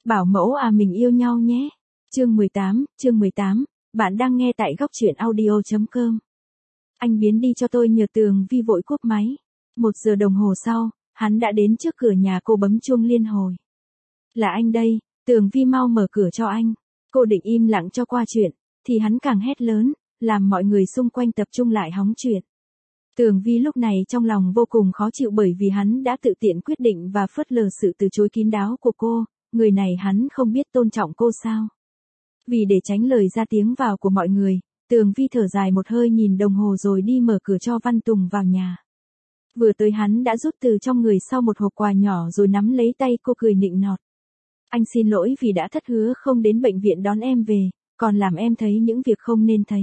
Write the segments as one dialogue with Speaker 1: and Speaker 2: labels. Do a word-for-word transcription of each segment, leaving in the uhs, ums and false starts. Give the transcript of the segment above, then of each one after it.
Speaker 1: Bảo mẫu à mình yêu nhau nhé. Chương mười tám, chương mười tám, bạn đang nghe tại góc truyện audio chấm com. Anh biến đi cho tôi nhờ Tường Vi vội cúp máy. Một giờ đồng hồ sau, hắn đã đến trước cửa nhà cô bấm chuông liên hồi. Là anh đây, Tường Vi mau mở cửa cho anh. Cô định im lặng cho qua chuyện, thì hắn càng hét lớn, làm mọi người xung quanh tập trung lại hóng chuyện. Tường Vi lúc này trong lòng vô cùng khó chịu bởi vì hắn đã tự tiện quyết định và phớt lờ sự từ chối kín đáo của cô, người này hắn không biết tôn trọng cô sao. Vì để tránh lời ra tiếng vào của mọi người, Tường Vi thở dài một hơi nhìn đồng hồ rồi đi mở cửa cho Văn Tùng vào nhà. Vừa tới hắn đã rút từ trong người sau một hộp quà nhỏ rồi nắm lấy tay cô cười nịnh nọt. Anh xin lỗi vì đã thất hứa không đến bệnh viện đón em về, còn làm em thấy những việc không nên thấy.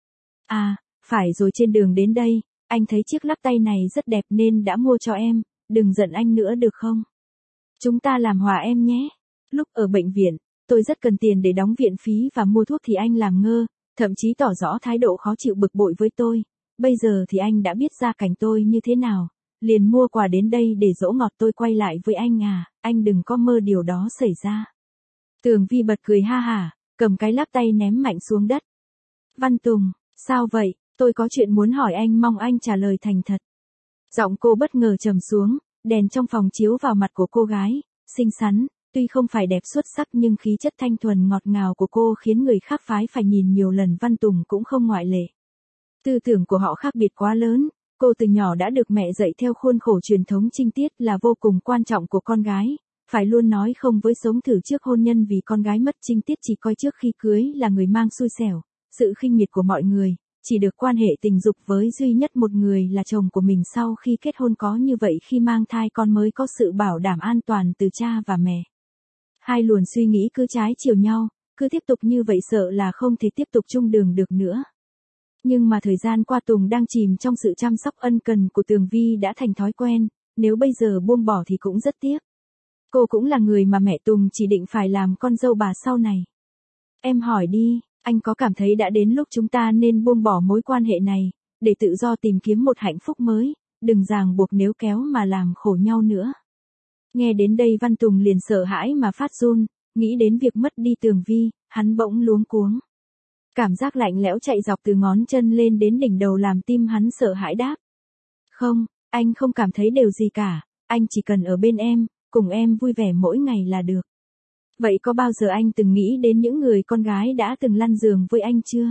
Speaker 1: À, phải rồi trên đường đến đây, anh thấy chiếc lắc tay này rất đẹp nên đã mua cho em, đừng giận anh nữa được không? Chúng ta làm hòa em nhé. Lúc ở bệnh viện, tôi rất cần tiền để đóng viện phí và mua thuốc thì anh làm ngơ, thậm chí tỏ rõ thái độ khó chịu bực bội với tôi. Bây giờ thì anh đã biết gia cảnh tôi như thế nào, liền mua quà đến đây để dỗ ngọt tôi quay lại với anh à, anh đừng có mơ điều đó xảy ra. Tường Vi bật cười ha hả, cầm cái lắc tay ném mạnh xuống đất. Văn Tùng, sao vậy, tôi có chuyện muốn hỏi anh mong anh trả lời thành thật. Giọng cô bất ngờ trầm xuống, đèn trong phòng chiếu vào mặt của cô gái, xinh xắn, tuy không phải đẹp xuất sắc nhưng khí chất thanh thuần ngọt ngào của cô khiến người khác phái phải nhìn nhiều lần. Văn Tùng cũng không ngoại lệ. Tư tưởng của họ khác biệt quá lớn, cô từ nhỏ đã được mẹ dạy theo khuôn khổ truyền thống trinh tiết là vô cùng quan trọng của con gái, phải luôn nói không với sống thử trước hôn nhân vì con gái mất trinh tiết chỉ coi trước khi cưới là người mang xui xẻo, sự khinh miệt của mọi người, chỉ được quan hệ tình dục với duy nhất một người là chồng của mình sau khi kết hôn, có như vậy khi mang thai con mới có sự bảo đảm an toàn từ cha và mẹ. Hai luồng suy nghĩ cứ trái chiều nhau, cứ tiếp tục như vậy sợ là không thể tiếp tục chung đường được nữa. Nhưng mà thời gian qua Tùng đang chìm trong sự chăm sóc ân cần của Tường Vi đã thành thói quen, nếu bây giờ buông bỏ thì cũng rất tiếc. Cô cũng là người mà mẹ Tùng chỉ định phải làm con dâu bà sau này. Em hỏi đi, anh có cảm thấy đã đến lúc chúng ta nên buông bỏ mối quan hệ này, để tự do tìm kiếm một hạnh phúc mới, đừng ràng buộc níu kéo mà làm khổ nhau nữa. Nghe đến đây Văn Tùng liền sợ hãi mà phát run, nghĩ đến việc mất đi Tường Vi, hắn bỗng luống cuống. Cảm giác lạnh lẽo chạy dọc từ ngón chân lên đến đỉnh đầu làm tim hắn sợ hãi đáp. Không, anh không cảm thấy điều gì cả, anh chỉ cần ở bên em, cùng em vui vẻ mỗi ngày là được. Vậy có bao giờ anh từng nghĩ đến những người con gái đã từng lăn giường với anh chưa?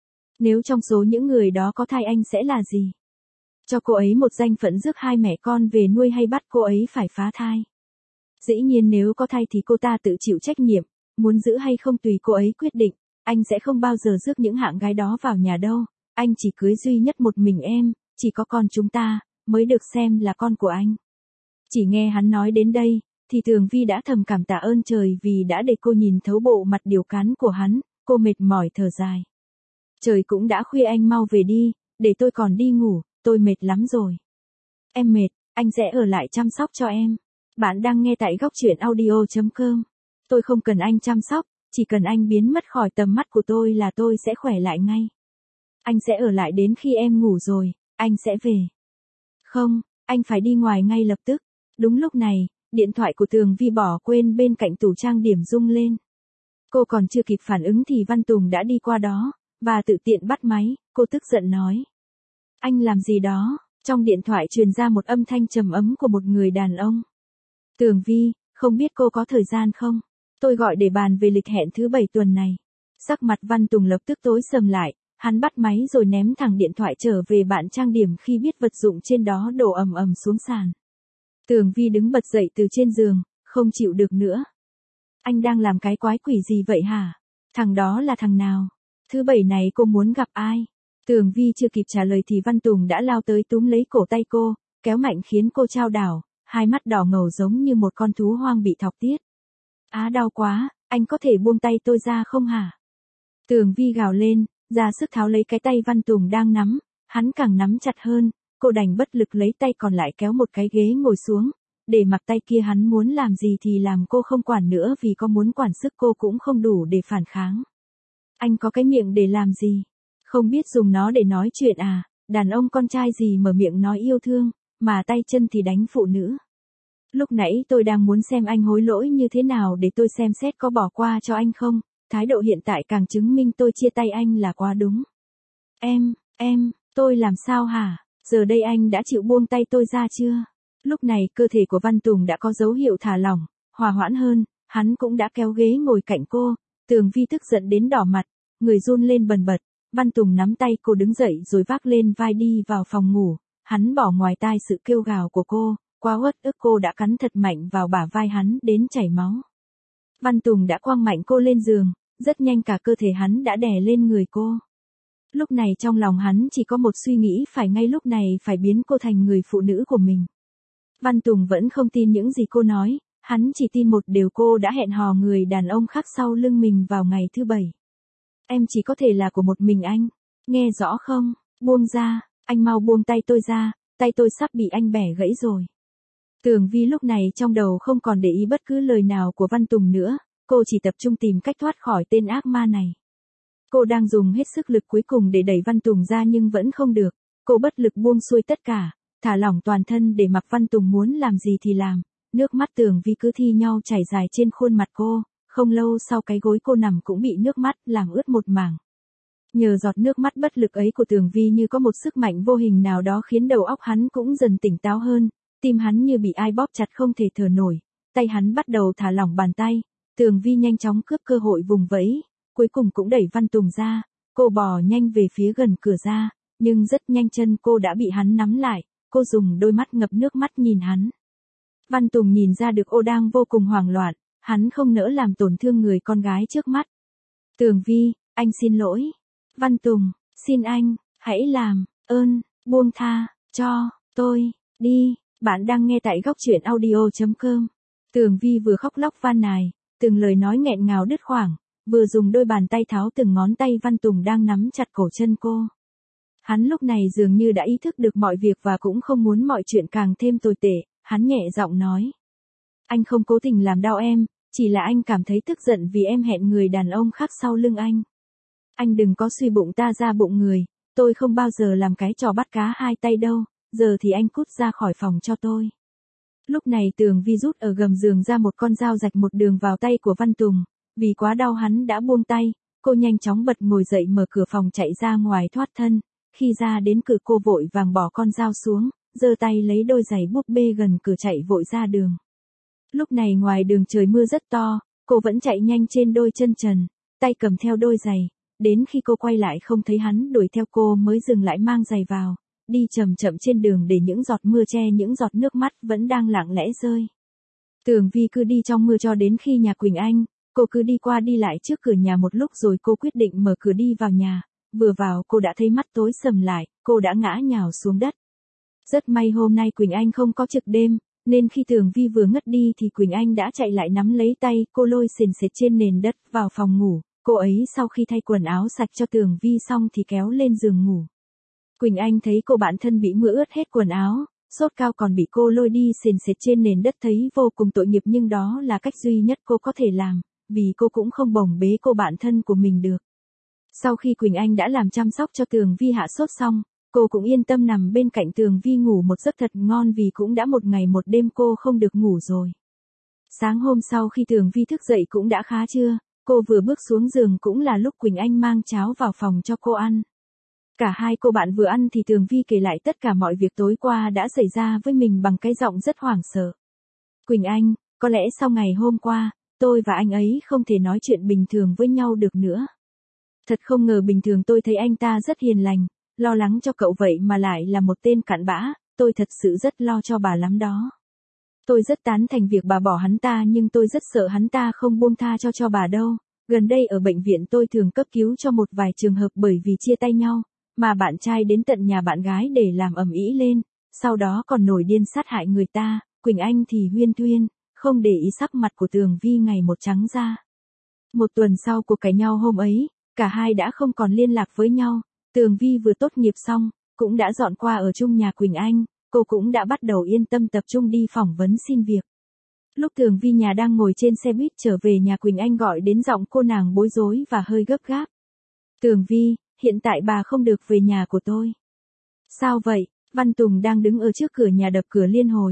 Speaker 1: Nếu trong số những người đó có thai anh sẽ là gì? Cho cô ấy một danh phận rước hai mẹ con về nuôi hay bắt cô ấy phải phá thai? Dĩ nhiên nếu có thai thì cô ta tự chịu trách nhiệm, muốn giữ hay không tùy cô ấy quyết định, anh sẽ không bao giờ rước những hạng gái đó vào nhà đâu, anh chỉ cưới duy nhất một mình em, chỉ có con chúng ta, mới được xem là con của anh. Chỉ nghe hắn nói đến đây, thì Tường Vi đã thầm cảm tạ ơn trời vì đã để cô nhìn thấu bộ mặt điều cán của hắn, cô mệt mỏi thở dài. Trời cũng đã khuya anh mau về đi, để tôi còn đi ngủ, tôi mệt lắm rồi. Em mệt, anh sẽ ở lại chăm sóc cho em. Bạn đang nghe tại góc truyện audio chấm com. Tôi không cần anh chăm sóc, chỉ cần anh biến mất khỏi tầm mắt của tôi là tôi sẽ khỏe lại ngay. Anh sẽ ở lại đến khi em ngủ rồi, anh sẽ về. Không, anh phải đi ngoài ngay lập tức. Đúng lúc này, điện thoại của Tường Vi bỏ quên bên cạnh tủ trang điểm rung lên. Cô còn chưa kịp phản ứng thì Văn Tùng đã đi qua đó, và tự tiện bắt máy, cô tức giận nói. Anh làm gì đó? Trong điện thoại truyền ra một âm thanh trầm ấm của một người đàn ông. Tường Vi, không biết cô có thời gian không? Tôi gọi để bàn về lịch hẹn thứ bảy tuần này. Sắc mặt Văn Tùng lập tức tối sầm lại, hắn bắt máy rồi ném thẳng điện thoại trở về bạn trang điểm khi biết vật dụng trên đó đổ ầm ầm xuống sàn. Tường Vi đứng bật dậy từ trên giường, không chịu được nữa. Anh đang làm cái quái quỷ gì vậy hả? Thằng đó là thằng nào? Thứ bảy này cô muốn gặp ai? Tường Vi chưa kịp trả lời thì Văn Tùng đã lao tới túm lấy cổ tay cô, kéo mạnh khiến cô chao đảo, hai mắt đỏ ngầu giống như một con thú hoang bị thọc tiết. Á đau quá, anh có thể buông tay tôi ra không hả? Tường Vi gào lên, ra sức tháo lấy cái tay Văn Tùng đang nắm, hắn càng nắm chặt hơn, cô đành bất lực lấy tay còn lại kéo một cái ghế ngồi xuống, để mặc tay kia hắn muốn làm gì thì làm, cô không quản nữa vì có muốn quản sức cô cũng không đủ để phản kháng. Anh có cái miệng để làm gì? Không biết dùng nó để nói chuyện à? Đàn ông con trai gì mở miệng nói yêu thương, mà tay chân thì đánh phụ nữ. Lúc nãy tôi đang muốn xem anh hối lỗi như thế nào để tôi xem xét có bỏ qua cho anh không, thái độ hiện tại càng chứng minh tôi chia tay anh là quá đúng. Em, em, tôi làm sao hả? Giờ đây anh đã chịu buông tay tôi ra chưa? Lúc này cơ thể của Văn Tùng đã có dấu hiệu thả lỏng, hòa hoãn hơn, hắn cũng đã kéo ghế ngồi cạnh cô, Tường Vi tức giận đến đỏ mặt, người run lên bần bật, Văn Tùng nắm tay cô đứng dậy rồi vác lên vai đi vào phòng ngủ, hắn bỏ ngoài tai sự kêu gào của cô, quá uất ức cô đã cắn thật mạnh vào bả vai hắn đến chảy máu. Văn Tùng đã quăng mạnh cô lên giường, rất nhanh cả cơ thể hắn đã đè lên người cô. Lúc này trong lòng hắn chỉ có một suy nghĩ phải ngay lúc này phải biến cô thành người phụ nữ của mình. Văn Tùng vẫn không tin những gì cô nói, hắn chỉ tin một điều cô đã hẹn hò người đàn ông khác sau lưng mình vào ngày thứ bảy. Em chỉ có thể là của một mình anh, nghe rõ không, buông ra, anh mau buông tay tôi ra, tay tôi sắp bị anh bẻ gãy rồi. Tường Vi lúc này trong đầu không còn để ý bất cứ lời nào của Văn Tùng nữa, cô chỉ tập trung tìm cách thoát khỏi tên ác ma này. Cô đang dùng hết sức lực cuối cùng để đẩy Văn Tùng ra nhưng vẫn không được, cô bất lực buông xuôi tất cả, thả lỏng toàn thân để mặc Văn Tùng muốn làm gì thì làm, nước mắt Tường Vi cứ thi nhau chảy dài trên khuôn mặt cô, không lâu sau cái gối cô nằm cũng bị nước mắt làm ướt một mảng. Nhờ giọt nước mắt bất lực ấy của Tường Vi như có một sức mạnh vô hình nào đó khiến đầu óc hắn cũng dần tỉnh táo hơn, tim hắn như bị ai bóp chặt không thể thở nổi, tay hắn bắt đầu thả lỏng bàn tay, Tường Vi nhanh chóng cướp cơ hội vùng vẫy, cuối cùng cũng đẩy Văn Tùng ra, cô bò nhanh về phía gần cửa ra, nhưng rất nhanh chân cô đã bị hắn nắm lại, cô dùng đôi mắt ngập nước mắt nhìn hắn. Văn Tùng nhìn ra được cô đang vô cùng hoảng loạn, hắn không nỡ làm tổn thương người con gái trước mắt. Tường Vi, anh xin lỗi. Văn Tùng, xin anh, hãy làm ơn, buông tha cho tôi, đi. Bạn đang nghe tại góc truyện audio chấm com. Tường Vi vừa khóc lóc van nài, từng lời nói nghẹn ngào đứt quãng, vừa dùng đôi bàn tay tháo từng ngón tay Văn Tùng đang nắm chặt cổ chân cô. Hắn lúc này dường như đã ý thức được mọi việc và cũng không muốn mọi chuyện càng thêm tồi tệ, hắn nhẹ giọng nói. Anh không cố tình làm đau em, chỉ là anh cảm thấy tức giận vì em hẹn người đàn ông khác sau lưng anh. Anh đừng có suy bụng ta ra bụng người, tôi không bao giờ làm cái trò bắt cá hai tay đâu, giờ thì anh cút ra khỏi phòng cho tôi. Lúc này Tường Vi rút ở gầm giường ra một con dao rạch một đường vào tay của Văn Tùng, vì quá đau hắn đã buông tay, cô nhanh chóng bật ngồi dậy mở cửa phòng chạy ra ngoài thoát thân, khi ra đến cửa cô vội vàng bỏ con dao xuống, giơ tay lấy đôi giày búp bê gần cửa chạy vội ra đường. Lúc này ngoài đường trời mưa rất to, cô vẫn chạy nhanh trên đôi chân trần, tay cầm theo đôi giày, đến khi cô quay lại không thấy hắn đuổi theo cô mới dừng lại mang giày vào, đi chậm chậm trên đường để những giọt mưa che những giọt nước mắt vẫn đang lặng lẽ rơi. Tường Vi cứ đi trong mưa cho đến khi nhà Quỳnh Anh, cô cứ đi qua đi lại trước cửa nhà một lúc rồi cô quyết định mở cửa đi vào nhà, vừa vào cô đã thấy mắt tối sầm lại, cô đã ngã nhào xuống đất. Rất may hôm nay Quỳnh Anh không có trực đêm, nên khi Tường Vi vừa ngất đi thì Quỳnh Anh đã chạy lại nắm lấy tay cô lôi sền sệt trên nền đất vào phòng ngủ, cô ấy sau khi thay quần áo sạch cho Tường Vi xong thì kéo lên giường ngủ. Quỳnh Anh thấy cô bạn thân bị mưa ướt hết quần áo, sốt cao còn bị cô lôi đi sền sệt trên nền đất thấy vô cùng tội nghiệp nhưng đó là cách duy nhất cô có thể làm, vì cô cũng không bồng bế cô bạn thân của mình được. Sau khi Quỳnh Anh đã làm chăm sóc cho Tường Vi hạ sốt xong, cô cũng yên tâm nằm bên cạnh Tường Vi ngủ một giấc thật ngon vì cũng đã một ngày một đêm cô không được ngủ rồi. Sáng hôm sau khi Tường Vi thức dậy cũng đã khá trưa, cô vừa bước xuống giường cũng là lúc Quỳnh Anh mang cháo vào phòng cho cô ăn. Cả hai cô bạn vừa ăn thì Tường Vi kể lại tất cả mọi việc tối qua đã xảy ra với mình bằng cái giọng rất hoảng sợ. Quỳnh Anh, có lẽ sau ngày hôm qua, tôi và anh ấy không thể nói chuyện bình thường với nhau được nữa. Thật không ngờ bình thường tôi thấy anh ta rất hiền lành, lo lắng cho cậu vậy mà lại là một tên cặn bã, tôi thật sự rất lo cho bà lắm đó. Tôi rất tán thành việc bà bỏ hắn ta nhưng tôi rất sợ hắn ta không buông tha cho cho bà đâu. Gần đây ở bệnh viện tôi thường cấp cứu cho một vài trường hợp bởi vì chia tay nhau, mà bạn trai đến tận nhà bạn gái để làm ầm ĩ lên, sau đó còn nổi điên sát hại người ta. Quỳnh Anh thì huyên thuyên, không để ý sắc mặt của Tường Vi ngày một trắng ra. Một tuần sau cuộc cãi nhau hôm ấy, cả hai đã không còn liên lạc với nhau. Tường Vi vừa tốt nghiệp xong, cũng đã dọn qua ở chung nhà Quỳnh Anh, cô cũng đã bắt đầu yên tâm tập trung đi phỏng vấn xin việc. Lúc Tường Vi nhà đang ngồi trên xe buýt trở về nhà Quỳnh Anh gọi đến giọng cô nàng bối rối và hơi gấp gáp. Tường Vi, hiện tại bà không được về nhà của tôi. Sao vậy? Văn Tùng đang đứng ở trước cửa nhà đập cửa liên hồi.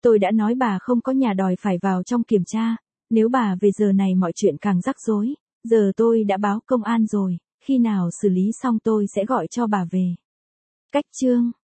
Speaker 1: Tôi đã nói bà không có nhà đòi phải vào trong kiểm tra, nếu bà về giờ này mọi chuyện càng rắc rối, giờ tôi đã báo công an rồi, khi nào xử lý xong tôi sẽ gọi cho bà về. Cách chương